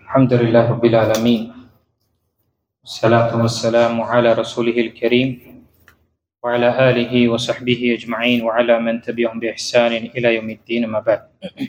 الحمد لله رب العالمين والصلاة والسلام على رسوله الكريم وعلى آله وصحبه أجمعين وعلى من تبعهم بإحسان إلى يوم الدين ما بعد.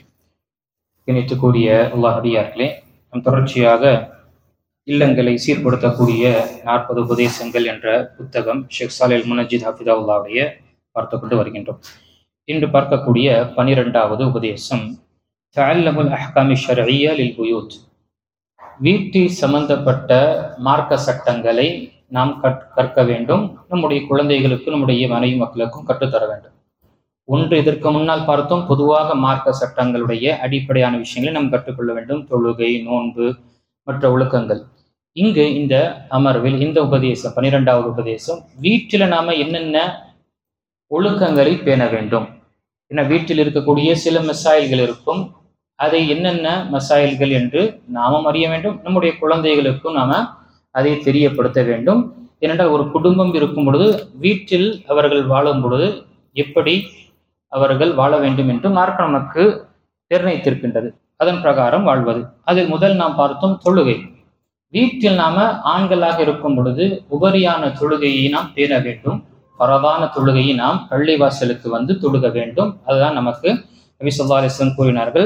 இணைத்துக்கூடிய அல்லாஹ்வியார்களே, நம் தொடர்ச்சியாக இல்லங்களை சீர்படுத்தக்கூடிய 40 உபதேசங்கள் என்ற புத்தகம் ஷேக் சாலிஹ் முனஜ்ஜித் ஹஃபிதஹுல்லாஹ்வுடைய பார்த்துக்கொண்டு வருகின்றோம். இன்று பார்க்கக்கூடிய 12வது உபதேசம் தஅல்லமுல் அஹ்காமி ஷர்இய்யா லில் புயூத். வீட்டில் சம்பந்தப்பட்ட மார்க்க சட்டங்களை நாம் கற்க வேண்டும். நம்முடைய குழந்தைகளுக்கும் நம்முடைய மனைவி மக்களுக்கும் கற்றுத்தர வேண்டும். ஒன்று, இதற்கு முன்னால் பார்த்தோம், பொதுவாக மார்க்க சட்டங்களுடைய அடிப்படையான விஷயங்களை நாம் கற்றுக்கொள்ள வேண்டும். தொழுகை, நோன்பு, மற்ற ஒழுக்கங்கள். இங்கு இந்த அமர்வில் இந்த உபதேசம் 12வது உபதேசம், வீட்டில் நாம என்னென்ன ஒழுக்கங்களை பேண வேண்டும். ஏன்னா வீட்டில் இருக்கக்கூடிய சில மசாயில்கள் இருக்கும். அதை என்னென்ன மசாயில்கள் என்று நாமும் அறிய வேண்டும். நம்முடைய குழந்தைகளுக்கும் நாம அதை தெரியப்படுத்த வேண்டும். ஏனென்றால் ஒரு குடும்பம் இருக்கும் பொழுது, வீட்டில் அவர்கள் வாழும் பொழுது எப்படி அவர்கள் வாழ வேண்டும் என்று மார்க்கம் நமக்கு நிர்ணயித்திருக்கின்றது. அதன் பிரகாரம் வாழ்வது. அதில் முதல் நாம் பார்த்தோம் தொழுகை. வீட்டில் நாம ஆண்களாக இருக்கும் பொழுது உபரியான தொழுகையை நாம் பேண வேண்டும். பரவான தொழுகையை நாம் பள்ளிவாசலுக்கு வந்து தொழுக வேண்டும். அதுதான் நமக்கு நபி ஸல்லல்லாஹு அலைஹி வஸல்லம் கூறினார்கள்.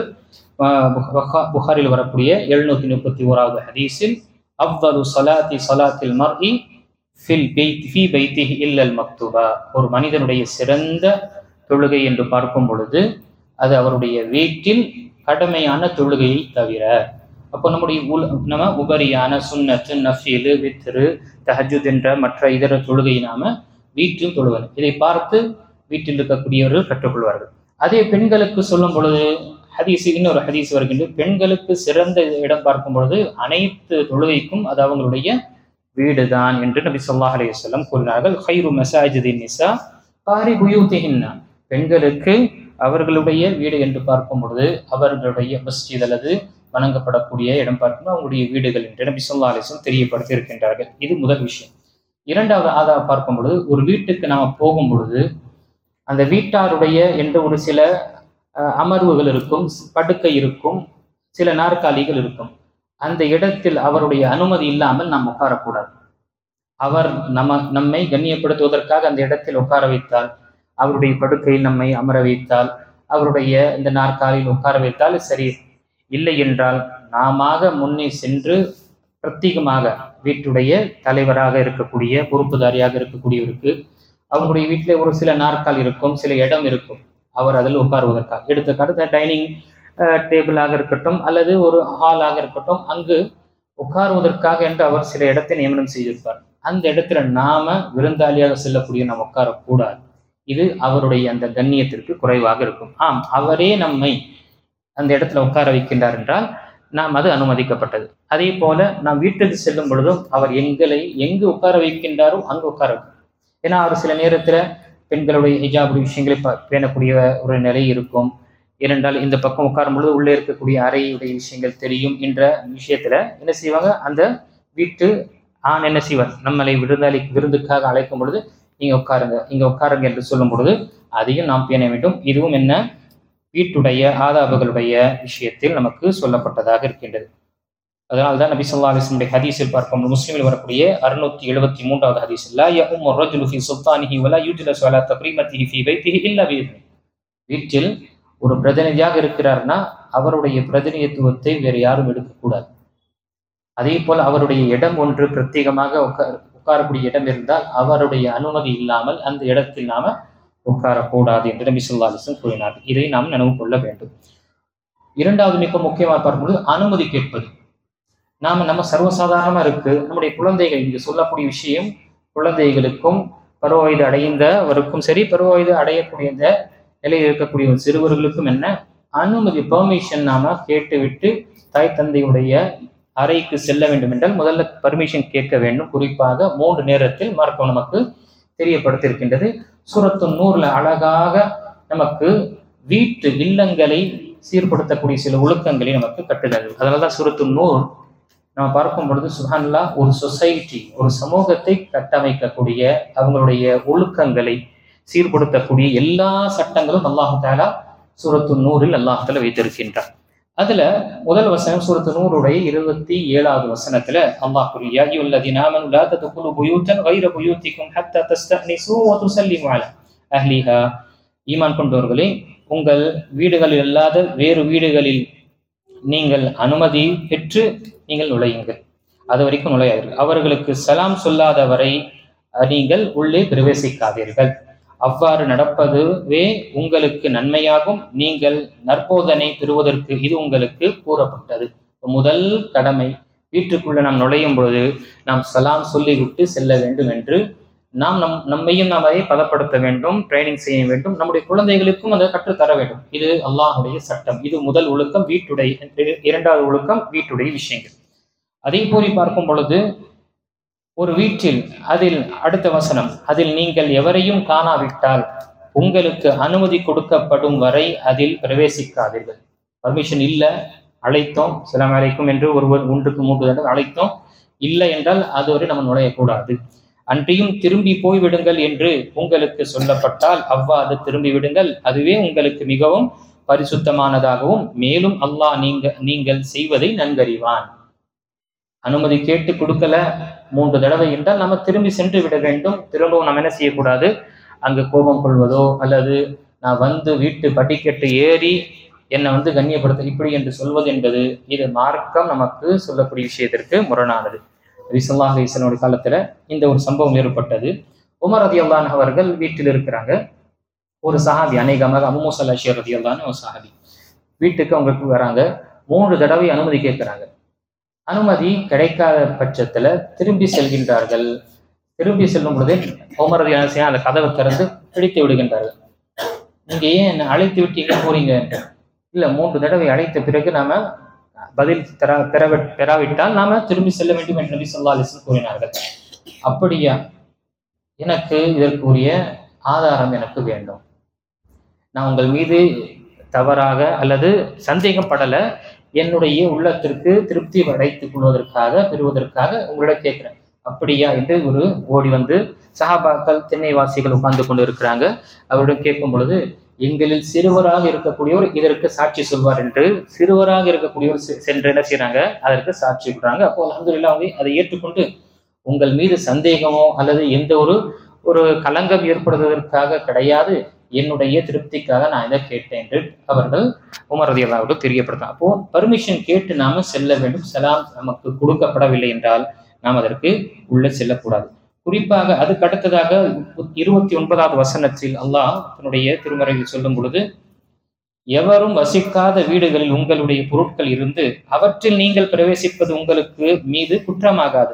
புகாரில் வரக்கூடிய 731வது ஹதீஸில், அஃதலு ஸலாத்தி ஸலாத்தில் மர்இ ஃபில் பைத்தி ஃபீ பைத்திஹி இல்லல் மக்துபா. ஒரு மனிதனுடைய சிறந்த தொழுகை என்று பார்க்கும் பொழுது அது அவருடைய வீட்டில் கடமையான தொழுகையை தவிர. அப்போ நம்முடைய நம்ம உபரியான சுன்னத்து, நஃபீலு, வித்ரு, தஹஜ்ஜுத் என்ற மற்ற இதர தொழுகையை நாம வீட்டில் தொழுவது. இதை பார்த்து வீட்டில் இருக்கக்கூடியவர்கள் கற்றுக்கொள்வார்கள். அதே பெண்களுக்கு சொல்லும் பொழுது இன்னொரு ஹதீஸ் வருகின்றது. பெண்களுக்கு சிறந்த இடம் பார்க்கும் பொழுது அனைத்து தொழுகைக்கும் அது அவங்களுடைய வீடுதான் என்று நபி ஸல்லல்லாஹு அலைஹி வஸல்லம் கூறினார்கள். ஹைரு மஸாஜிதின் நிஸா காரி புயூத்திஹின்னா. பெண்களுக்கு அவர்களுடைய வீடு என்று பார்க்கும் பொழுது அவர்களுடைய மஸ்ஜித் அல்லது வணங்கப்படக்கூடிய இடம் பார்க்கும் அவங்களுடைய வீடுகள் என்று நபி ஸல்லல்லாஹு அலைஹி வஸல்லம் தெரியப்படுத்தி இருக்கின்றார்கள். இது முதல் விஷயம். இரண்டாவது ஆதார பார்க்கும் பொழுது, ஒரு வீட்டுக்கு நாம போகும் பொழுது அந்த வீட்டாருடைய என்ற ஒரு சில அமர்வுகள் இருக்கும், படுக்கை இருக்கும், சில நாற்காலிகள் இருக்கும். அந்த இடத்தில் அவருடைய அனுமதி இல்லாமல் நாம் உட்காரக்கூடாது. அவர் நம்மை கண்ணியப்படுத்துவதற்காக அந்த இடத்தில் உட்கார வைத்தால், அவருடைய படுக்கையில் நம்மை அமர வைத்தால், அவருடைய இந்த நாற்காலியில் உட்கார வைத்தால் சரி. இல்லை என்றால் நாம முன்னே சென்று பிரத்யேகமாக வீட்டுடைய தலைவராக இருக்கக்கூடிய, பொறுப்புதாரியாக இருக்கக்கூடியவருக்கு அவங்களுடைய வீட்டில் ஒரு சில நாற்கால் இருக்கும், சில இடம் இருக்கும், அவர் அதில் உட்காருவதற்காக. எடுத்துக்காட்டு டைனிங் டேபிளாக இருக்கட்டும் அல்லது ஒரு ஹாலாக இருக்கட்டும், அங்கு உட்காருவதற்காக என்று அவர் சில இடத்தை நியமனம் செய்திருப்பார். அந்த இடத்துல நாம விருந்தாளியாக செல்லக்கூடிய நாம் உட்காரக்கூடாது. இது அவருடைய அந்த கண்ணியத்திற்கு குறைவாக இருக்கும். அவரே நம்மை அந்த இடத்துல உட்கார வைக்கின்றார் என்றால் நாம் அது அனுமதிக்கப்பட்டது. அதே போல நாம் வீட்டுக்கு செல்லும் பொழுதும் அவர் எங்களை எங்கு உட்கார வைக்கின்றாரோ அங்கு உட்கார வைக்கும். ஏன்னா அவர் சில நேரத்துல பெண்களுடைய ஹிஜாபுடைய விஷயங்களை பேணக்கூடிய ஒரு நிலை இருக்கும். ஏனென்றால் இந்த பக்கம் உட்காரும் பொழுது உள்ளே இருக்கக்கூடிய அறையுடைய விஷயங்கள் தெரியும் என்ற விஷயத்துல என்ன செய்வாங்க, அந்த வீட்டு ஆண் என்ன செய்வார், நம்மளை விருந்துக்காக அழைக்கும் பொழுது இங்க உட்காருங்க என்று சொல்லும் பொழுது அதையும் நாம் பேண வேண்டும். இதுவும் என்ன, வீட்டுடைய ஆதாபங்களுடைய விஷயத்தில் நமக்கு சொல்லப்பட்டதாக இருக்கின்றது. அதனால்தான் நபி ஸல்லல்லாஹு அலைஹி வஸல்லம் ஹதீஸில் பார்க்கும், முஸ்லிமில் வரக்கூடிய 673வது ஹதீஸ், லா யஉம்மு ரஜுலு ஃபீ சுல்தானிஹி வலா யுஜ்லஸு அலா தக்ரீமத்திஹி ஃபீ பைத்திஹி இல்லா பிஇذنஹி. வீட்டில் ஒரு பிரதிநிதியாக இருக்கிறார்னா அவருடைய பிரதிநிதித்துவத்தை வேறு யாரும் எடுக்கக்கூடாது. அதே போல் அவருடைய இடம் ஒன்று பிரத்யேகமாக உட்காரக்கூடிய இடம் இருந்தால் அவருடைய அனுமதி இல்லாமல் அந்த இடத்தில் நாம உட்காரக்கூடாது என்று நபி ஸல்லல்லாஹு அலைஹி வஸல்லம் கூறினார். இதை நாம் நினைவு கொள்ள வேண்டும். இரண்டாவது மிக முக்கியமாக பார்க்கும்போது அனுமதி கேட்பது. நம்ம சர்வசாதாரணமா இருக்கு. நம்முடைய குழந்தைகள், இங்கு சொல்லக்கூடிய விஷயம் குழந்தைகளுக்கும் பருவ வயது அடைந்தவருக்கும் சரி, பருவ வயது அடையக்கூடிய இந்த நிலையில் இருக்கக்கூடிய சிறுவர்களுக்கும் என்ன அனுமதி, பெர்மிஷன் நாம கேட்டுவிட்டு தாய் தந்தையுடைய அறைக்கு செல்ல வேண்டும் என்றால் முதல்ல பர்மிஷன் கேட்க வேண்டும். குறிப்பாக 3 நேரத்தில் மார்க்கம் நமக்கு தெரியப்படுத்தியிருக்கின்றது. சூரத்து நூர்ல அழகாக நமக்கு வீட்டு இல்லங்களை சீர்படுத்தக்கூடிய சில ஒழுக்கங்களை நமக்கு கட்டுகிறது. அதனாலதான் சூரத்து நூர் நம்ம பார்க்கும் பொழுது சுப்ஹானல்லாஹ், ஒரு சொசைட்டி, ஒரு சமூகத்தை கட்டமைக்கக்கூடிய அவங்களுடைய ஒழுக்கங்களை சீர்படுத்தக்கூடிய எல்லா சட்டங்களும் அல்லாஹ் தஆலா சூரத்து நூரில் அல்லாஹ் தஆலா வைத்திருக்கின்றார். அதுல முதல் வசனம் சூரத்து நூறுடைய 27வது வசனத்துல அல்லாஹ் கூறிய யா அய்யுஹல்லதீன ஆமனூ லா தத்குலூ புயூத்தன் கைர புயூத்திக்கும் ஹத்தா தஸ்தஅனிஸூ வ துஸல்லிமூ அலா அஹ்லிஹா. ஈமான் கொண்டவர்களே, உங்கள் வீடுகளில் அல்லாத வேறு வீடுகளில் நீங்கள் அனுமதி பெற்று நீங்கள் நுழையுங்கள். அது வரைக்கும் நுழையாதீர்கள். அவர்களுக்கு சலாம் சொல்லாதவரை நீங்கள் உள்ளே பிரவேசிக்காதீர்கள். அவ்வாறு நடப்பதுவே உங்களுக்கு நன்மையாகும். நீங்கள் நற்போதனை பெறுவதற்கு இது உங்களுக்கு கூறப்பட்டது. முதல் கடமை, வீட்டுக்குள்ள நாம் நுழையும் பொழுது நாம் சலாம் சொல்லிவிட்டு செல்ல வேண்டும் என்று நம்மையும் நாம் அதை பதப்படுத்த வேண்டும், ட்ரைனிங் செய்ய வேண்டும். நம்முடைய குழந்தைகளுக்கும் அதை கற்றுத்தர வேண்டும். இது அல்லாஹுடைய சட்டம். இது முதல் ஒழுக்கம் வீட்டுடைய. இரண்டாவது ஒழுக்கம் வீட்டுடைய விஷயங்கள். அதே போல பார்க்கும் பொழுது ஒரு வீட்டில் அதில் அடுத்த வசனம், அதில் நீங்கள் எவரையும் காணாவிட்டால் உங்களுக்கு அனுமதி கொடுக்கப்படும் வரை அதில் பிரவேசிக்காதீர்கள். பர்மிஷன் இல்லை, அழைத்தோம் அஸ்ஸலாமு அலைக்கும் என்று ஒருவர் 1-3 தடவை அழைத்தோம், இல்லை என்றால் அதுவரை நம்ம நுழையக்கூடாது. அன்றியும் திரும்பி போய்விடுங்கள் என்று உங்களுக்கு சொல்லப்பட்டால் அவ்வாறு திரும்பி விடுங்கள். அதுவே உங்களுக்கு மிகவும் பரிசுத்தமானதாகவும் மேலும் அல்லாஹ் நீங்கள் செய்வதை நன்கறிவான். அனுமதி கேட்டு கொடுக்கல 3 தடவை என்றால் நம்ம திரும்பி சென்று விட வேண்டும். திரும்பவும் நம்ம என்ன செய்யக்கூடாது, அங்கு கோபம் கொள்வதோ அல்லது நான் வந்து வீட்டு படிக்கட்டு ஏறி என்னை கண்ணியப்படுத்த இப்படி என்று சொல்வது என்பது இது மார்க்கம் நமக்கு சொல்லக்கூடிய விஷயத்திற்கு முரணானது. நபி ஸல்லல்லாஹு அலைஹி வஸல்லம் காலத்துல இந்த ஒரு சம்பவம் ஏற்பட்டது. உமர் ரலியல்லாஹு அன்ஹு அவர்கள் வீட்டில் இருக்கிறாங்க. ஒரு சஹாபி, அநேகமாக அபூ மூஸா அல்-அஷ்அரி ரலியல்லாஹு அன்ஹு ஒரு சஹாபி வீட்டுக்கு அவங்களுக்கு வராங்க. 3 தடவை அனுமதி கேட்கிறாங்க. அனுமதி கிடைக்காத பட்சத்துல திரும்பி செல்கின்றார்கள். திரும்பி செல்லும் பொழுது உமர் ரலியல்லாஹு அன்ஹு அந்த கதவை திறந்து பிடித்து விடுகின்றார்கள். நீங்க ஏன் என்ன அழைத்து விட்டீங்க போறீங்க? இல்ல, 3 தடவை அழைத்த பிறகு நாம பதில் பெறாவிட்டால் நாம திரும்பி செல்ல வேண்டும் என்று நபி ஸல்லல்லாஹு அலைஹி வஸல்லம் கூறினார்கள். அப்படியா? எனக்கு இதற்குரிய ஆதாரம் எனக்கு வேண்டும். நான் உங்கள் மீது தவறாக அல்லது சந்தேகப்படலை, என்னுடைய உள்ளத்திற்கு திருப்தி அடைத்துக் பெறுவதற்காக உங்களிடம் கேட்கிறேன். அப்படியா என்று ஒரு ஓடி வந்து சஹாபாக்கள் திண்ணைவாசிகள் உட்கார்ந்து கொண்டு இருக்கிறாங்க. அவரிடம் கேட்கும் பொழுது, எங்களில் சிறுவராக இருக்கக்கூடியவர் இதற்கு சாட்சி சொல்வார் என்று சிறுவராக இருக்கக்கூடியவர் சென்று என்ன செய்யறாங்க, அதற்கு சாட்சி விடுறாங்க. அப்போ அல்ஹம்துலில்லாஹ் அவங்க அதை ஏற்றுக்கொண்டு, உங்கள் மீது சந்தேகமோ அல்லது எந்த ஒரு களங்கம் ஏற்படுவதற்காக கிடையாது, என்னுடைய திருப்திக்காக நான் இதை கேட்டேன் என்று அவர்கள் உமர் ரலியல்லாஹு அன்ஹு தெரியப்படுத்தாங்க. அப்போ பர்மிஷன் கேட்டு நாம செல்ல வேண்டும். சலாம் நமக்கு கொடுக்கப்படவில்லை என்றால் நாம் அதற்கு உள்ள செல்லக்கூடாது. குறிப்பாக அதுக்கு அடுத்ததாக 29வது வசனத்தில் அல்லாஹ் தன்னுடைய திருமறையில் சொல்லும் பொழுது, எவரும் வசிக்காத வீடுகளில் உங்களுடைய பொருட்கள் இருந்து அவற்றில் நீங்கள் பிரவேசிப்பது உங்களுக்கு மீது குற்றமாகாது.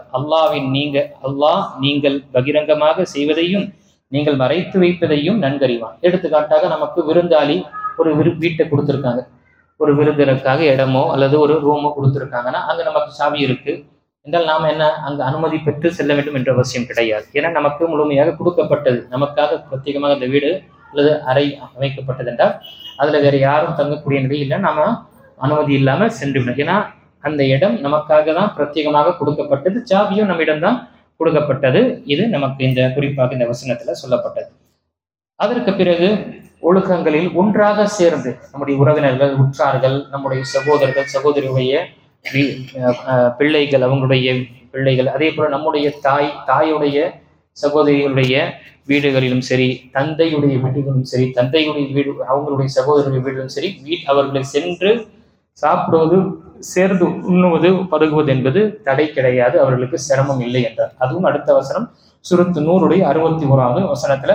அல்லாஹ் நீங்கள் பகிரங்கமாக செய்வதையும் நீங்கள் மறைத்து வைப்பதையும் நன்கறிவான். எடுத்துக்காட்டாக நமக்கு விருந்தாளி ஒரு வீட்டை கொடுத்துருக்காங்க, ஒரு விருந்தினருக்காக இடமோ அல்லது ஒரு ரூமோ கொடுத்துருக்காங்கன்னா அங்க நமக்கு சாவி இருக்கு என்றால் நாம என்ன அங்கு அனுமதி பெற்று செல்ல வேண்டும் என்ற அவசியம் கிடையாது. ஏன்னா நமக்கு முழுமையாக கொடுக்கப்பட்டது, நமக்காக பிரத்யேகமாக அந்த வீடு அல்லது அறை அமைக்கப்பட்டது என்றால் அதுல வேற யாரும் தங்கக்கூடிய நிலையில் நாம அனுமதி இல்லாம சென்று விடும். ஏன்னா அந்த இடம் நமக்காக தான் பிரத்யேகமாக கொடுக்கப்பட்டது, சாவியும் நம்மிடம் தான் கொடுக்கப்பட்டது. இது நமக்கு இந்த குறிப்பாக இந்த வசனத்துல சொல்லப்பட்டது. அதற்கு பிறகு ஒழுக்கங்களில் ஒன்றாக சேர்ந்து நம்முடைய உறவினர்கள், உற்றார்கள், நம்முடைய சகோதரர்கள், சகோதரியுடைய பிள்ளைகள், அவங்களுடைய பிள்ளைகள், அதே போல நம்முடைய தாயுடைய சகோதரிகளுடைய வீடுகளிலும் சரி, தந்தையுடைய வீடுகளிலும் சரி, தந்தையுடைய வீடு அவங்களுடைய சகோதரருடைய வீடுகளும் சரி, அவர்களை சென்று சாப்பிடுவது, சேர்ந்து உண்ணுவது, பருகுவது என்பது தடை கிடையாது, அவர்களுக்கு சிரமம் இல்லை என்றார். அதுவும் அடுத்த வசனம் சூரத்து நூறுடைய 61வது வசனத்துல,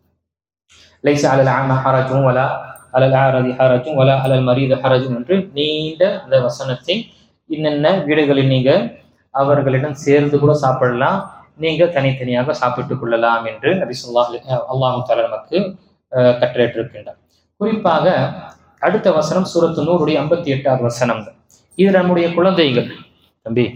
லைஸ அலல் அஅமா ஹரஜுன் வலா அலல் அஅரதி ஹரஜுன் வலா அலல் மரீது ஹரஜுன் என்று நீண்ட அந்த வசனத்தை இன்னென்ன வீடுகளில் நீங்க அவர்களிடம் சேர்ந்து கூட சாப்பிடலாம், நீங்க தனித்தனியாக சாப்பிட்டுக் கொள்ளலாம் என்று நபி அல்லாஹ் தஆலா நமக்கு கட்டளையிட்டிருக்கின்றார். குறிப்பாக அடுத்த வசனம் சூரத்து நூறுடைய 58வது வசனம். இது நம்முடைய குழந்தைகள். தம்பி,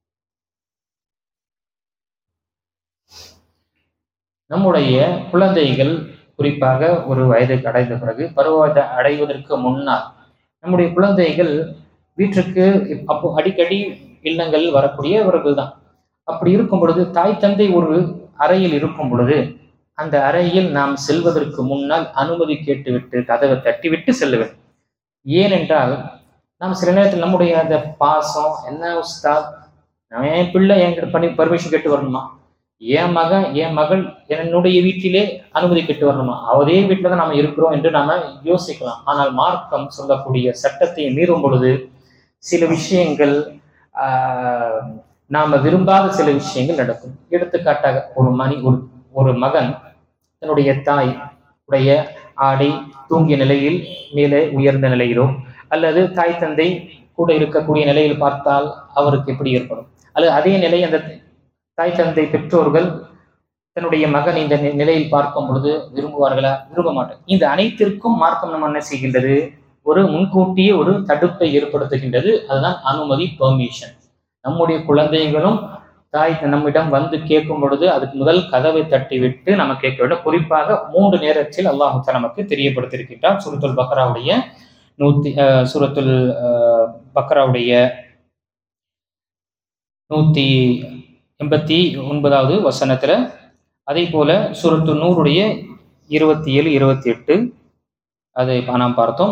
நம்முடைய குழந்தைகள் குறிப்பாக ஒரு வயதுக்கு அடைந்த பிறகு, பருவத்தை அடைவதற்கு முன்னால் நம்முடைய குழந்தைகள் வீட்டிற்கு அப்போ அடிக்கடி இல்லங்களில் வரக்கூடியவர்கள் தான். அப்படி இருக்கும் பொழுது தாய் தந்தை ஒரு அறையில் இருக்கும் பொழுது அந்த அறையில் நாம் செல்வதற்கு முன்னால் அனுமதி கேட்டுவிட்டு கதவை தட்டிவிட்டு செல்ல வேண்டும். ஏனென்றால் நாம் சில நேரத்தில் நம்முடைய அந்த பாசம் என்ன உஸ்தாத், நான் என் பிள்ளை என்கிட்ட பண்ணி பர்மிஷன் கேட்டு வரணுமா, என் மகன் என் மகள் என்னுடைய வீட்டிலே அனுமதி கேட்டு வரணுமா, அவரே வீட்டில தான் நாம இருக்கிறோம் என்று நாம யோசிக்கலாம். ஆனால் மார்க்கம் சொல்லக்கூடிய சட்டத்தை மீறும் பொழுது சில விஷயங்கள் நாம விரும்பாத சில விஷயங்கள் நடக்கும். எடுத்துக்காட்டாக ஒரு மகன் தன்னுடைய தாய் உடைய ஆடை தூங்கிய நிலையில் மேலே உயர்ந்த நிலையிலோ அல்லது தாய் தந்தை கூட இருக்கக்கூடிய நிலையில் பார்த்தால் அவருக்கு எப்படி ஏற்படும்? அல்லது அதே நிலை அந்த தாய் தந்தை பெற்றோர்கள் தன்னுடைய மகன் இந்த நிலையில் பார்க்கும் பொழுது விரும்புவார்களா? விரும்ப மாட்டார். இந்த அனைத்திற்கும் மார்க்கம் நம்ம என்ன செய்கின்றது? ஒரு முன்கூட்டியே ஒரு தடுப்பை ஏற்படுத்துகின்றது. அதுதான் அனுமதி, பெர்மிஷன். நம்முடைய குழந்தைகளும் தாய் நம்மிடம் வந்து கேட்கும் பொழுது அதுக்கு முதல் கதவை தட்டி விட்டு நம்ம கேட்க வேண்டும். குறிப்பாக 3 நேரத்தில் அல்லாஹ் நமக்கு தெரியப்படுத்தியிருக்கின்றார். சூரத்துல் பக்ராவுடைய 189வது வசனத்துல, அதே போல சூரத்து நூருடைய 27, 28 அதை நாம் பார்த்தோம்.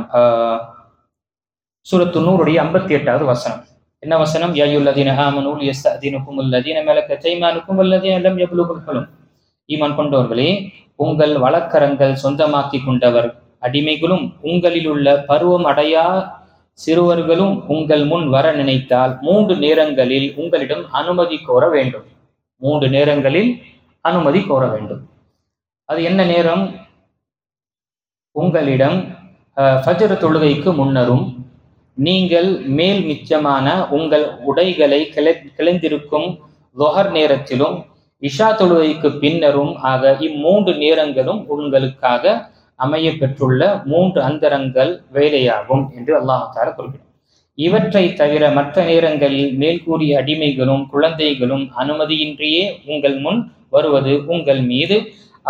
சூரத்து நூருடைய 58வது வசனம் என்ன வசனம்? யா அய்யுல்லதீன ஆமனூ லியஸ்தஅதினுகுமுல்லதீன மலக்கத் ஐமானுகும் வல்லதீன லம் யப்லுகுல் ஹுலும். ஈமான் கொண்டவர்களே, உங்கள் வழக்கரங்கள் சொந்தமாக்கி கொண்டவர் அடிமைகளும் உங்களில் உள்ள பருவம் அடையா சிறுவர்களும் உங்கள் முன் வர நினைத்தால் 3 நேரங்களில் உங்களிடம் அனுமதி கோர வேண்டும். 3 நேரங்களில் அனுமதி கோர வேண்டும். அது என்ன நேரம்? உங்களிடம் ஃபஜ்ர் தொழுகைக்கு முன்னரும், நீங்கள் மேல் மிச்சமான உங்கள் உடைகளை கிளந்திருக்கும் லுஹர் நேரத்திலும், இஷா தொழுகைக்கு பின்னரும் ஆக இம்3 நேரங்களும் உங்களுக்காக அமைய பெற்றுள்ள 3 அந்தரங்கள் வேலையாகும் என்று அல்லாஹ் தஆலா குறிப்பிட்டார். இவற்றை தவிர மற்ற நேரங்களில் மேல்கூறிய அடிமைகளும் குழந்தைகளும் அனுமதியின்றியே உங்கள் முன் வருவது உங்கள் மீதும்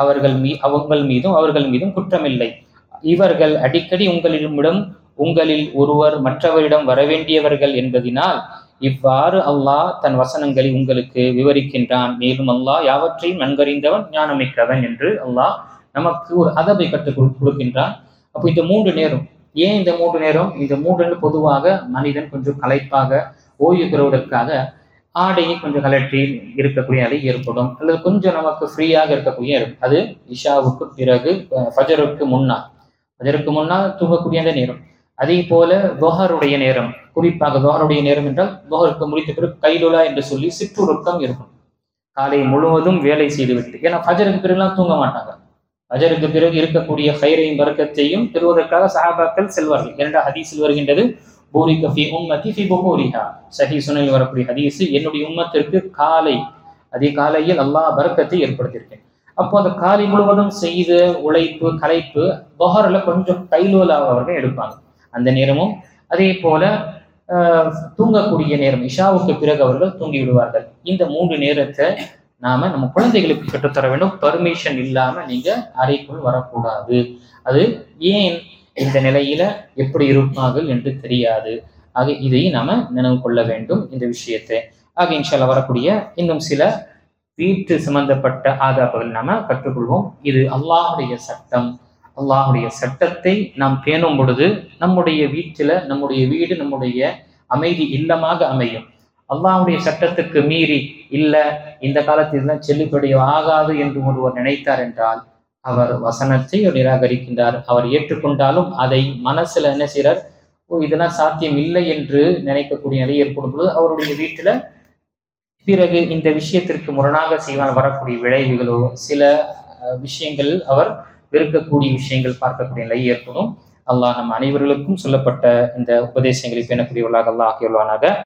அவர்கள் மீதும் குற்றமில்லை. இவர்கள் அடிக்கடி உங்களில் ஒருவர் மற்றவரிடம் வரவேண்டியவர்கள் என்பதினால் இவ்வாறு அல்லாஹ் தன் வசனங்களை உங்களுக்கு விவரிக்கின்றான். மேலும் அல்லாஹ் யாவற்றையும் நன்கறிந்தவன், ஞானமிக்கவன் என்று அல்லாஹ் நமக்கு ஒரு அதபை கற்றுக் கொடுக்கின்றான். அப்போ இந்த 3 நேரம், ஏன் இந்த 3 நேரம்? இந்த 3 பொதுவாக மனிதன் கொஞ்சம் களைப்பாக ஓய்வு பெறுவதற்காக ஆடையை கொஞ்சம் கலற்றி இருக்கக்கூடிய நிலை ஏற்படும், அல்லது கொஞ்சம் நமக்கு ஃப்ரீயாக இருக்கக்கூடிய இருக்கும். அது இஷாவுக்கு பிறகு, ஃபஜருக்கு முன்னால் தூங்கக்கூடிய அந்த நேரம். அதே போல துஹருடைய நேரம், குறிப்பாக துஹருடைய நேரம் என்றால் துஹருக்கு முடித்த பிறகு கைலுலா என்று சொல்லி சிற்றுறக்கம் இருக்கும். காலை முழுவதும் வேலை செய்துவிட்டு, ஏன்னா ஃபஜருக்கு பிறகுலாம் தூங்க மாட்டாங்க. ஃபஜருக்கு பிறகு இருக்கக்கூடிய ஹைரையும் பரக்கத்தையும் பெறுவதற்காக சஹாபாக்கள் செல்வார்கள். 2 ஹதீஸில் வருகின்றது, பூரிக ஃபி உம்மதி ஃபி புகூரிஹா. சஹீஹ் சுனனில் வரக்கூடிய ஹதீஸ், என்னுடைய உம்மத்திற்கு காலையில் அல்லாஹ் பரக்கத்தை ஏற்படுத்தியிருக்கேன். அப்போ அந்த காலை முழுவதும் செய்த உழைப்பு களைப்பு துஹர்ல கொஞ்சம் கைலோலாக அவர்கள் எடுப்பாங்க. அந்த நேரமும் அதே போல தூங்கக்கூடிய நேரம், இஷாவுக்கு பிறகு அவர்கள் தூங்கி விடுவார்கள். இந்த 3 நேரத்தை நாம நம்ம குழந்தைகளுக்கு கற்றுத்தர வேண்டும். பர்மிஷன் இல்லாம நீங்க அறைக்குள் வரக்கூடாது. அது ஏன் இந்த நிலையில எப்படி இருப்பார்கள் என்று தெரியாது. ஆக இதை நாம நினைவு கொள்ள வேண்டும் இந்த விஷயத்தை. ஆக இன்ஷா அல்லாஹ் வரக்கூடிய இன்னும் சில வீட்டு சம்பந்தப்பட்ட ஆதாபங்கள் நாம கற்றுக்கொள்வோம். இது அல்லாஹுடைய சட்டம். அல்லாஹுடைய சட்டத்தை நாம் பேணும் பொழுது நம்முடைய வீடு நம்முடைய அமைதி இல்லமாக அமையும். அல்லாஹுடைய சட்டத்துக்கு மீறி இல்ல இந்த காலத்தில் தான் செல்லுபடி ஆகாது என்று ஒருவர் நினைத்தார் என்றால் அவர் வசனத்தை நிராகரிக்கின்றார். அவர் ஏற்றுக்கொண்டாலும் அதை மனசுல என்ன செய்றார்? இதெல்லாம் சாத்தியம் இல்லை என்று நினைக்கக்கூடிய நிலை ஏற்படும் பொழுது அவருடைய வீட்டுல பிறகு இந்த விஷயத்திற்கு முரணாக செய்வான் வரக்கூடிய விளைவுகளோ சில விஷயங்கள் அவர் வெறுக்கக்கூடிய விஷயங்கள் பார்க்கக்கூடிய நிலை ஏற்படும். அல்லாஹ் நம் அனைவர்களுக்கும் சொல்லப்பட்ட இந்த உபதேசங்களை பேணக்கூடியவர்களாக அல்லாஹ் ஆக்கியுள்ளானாக.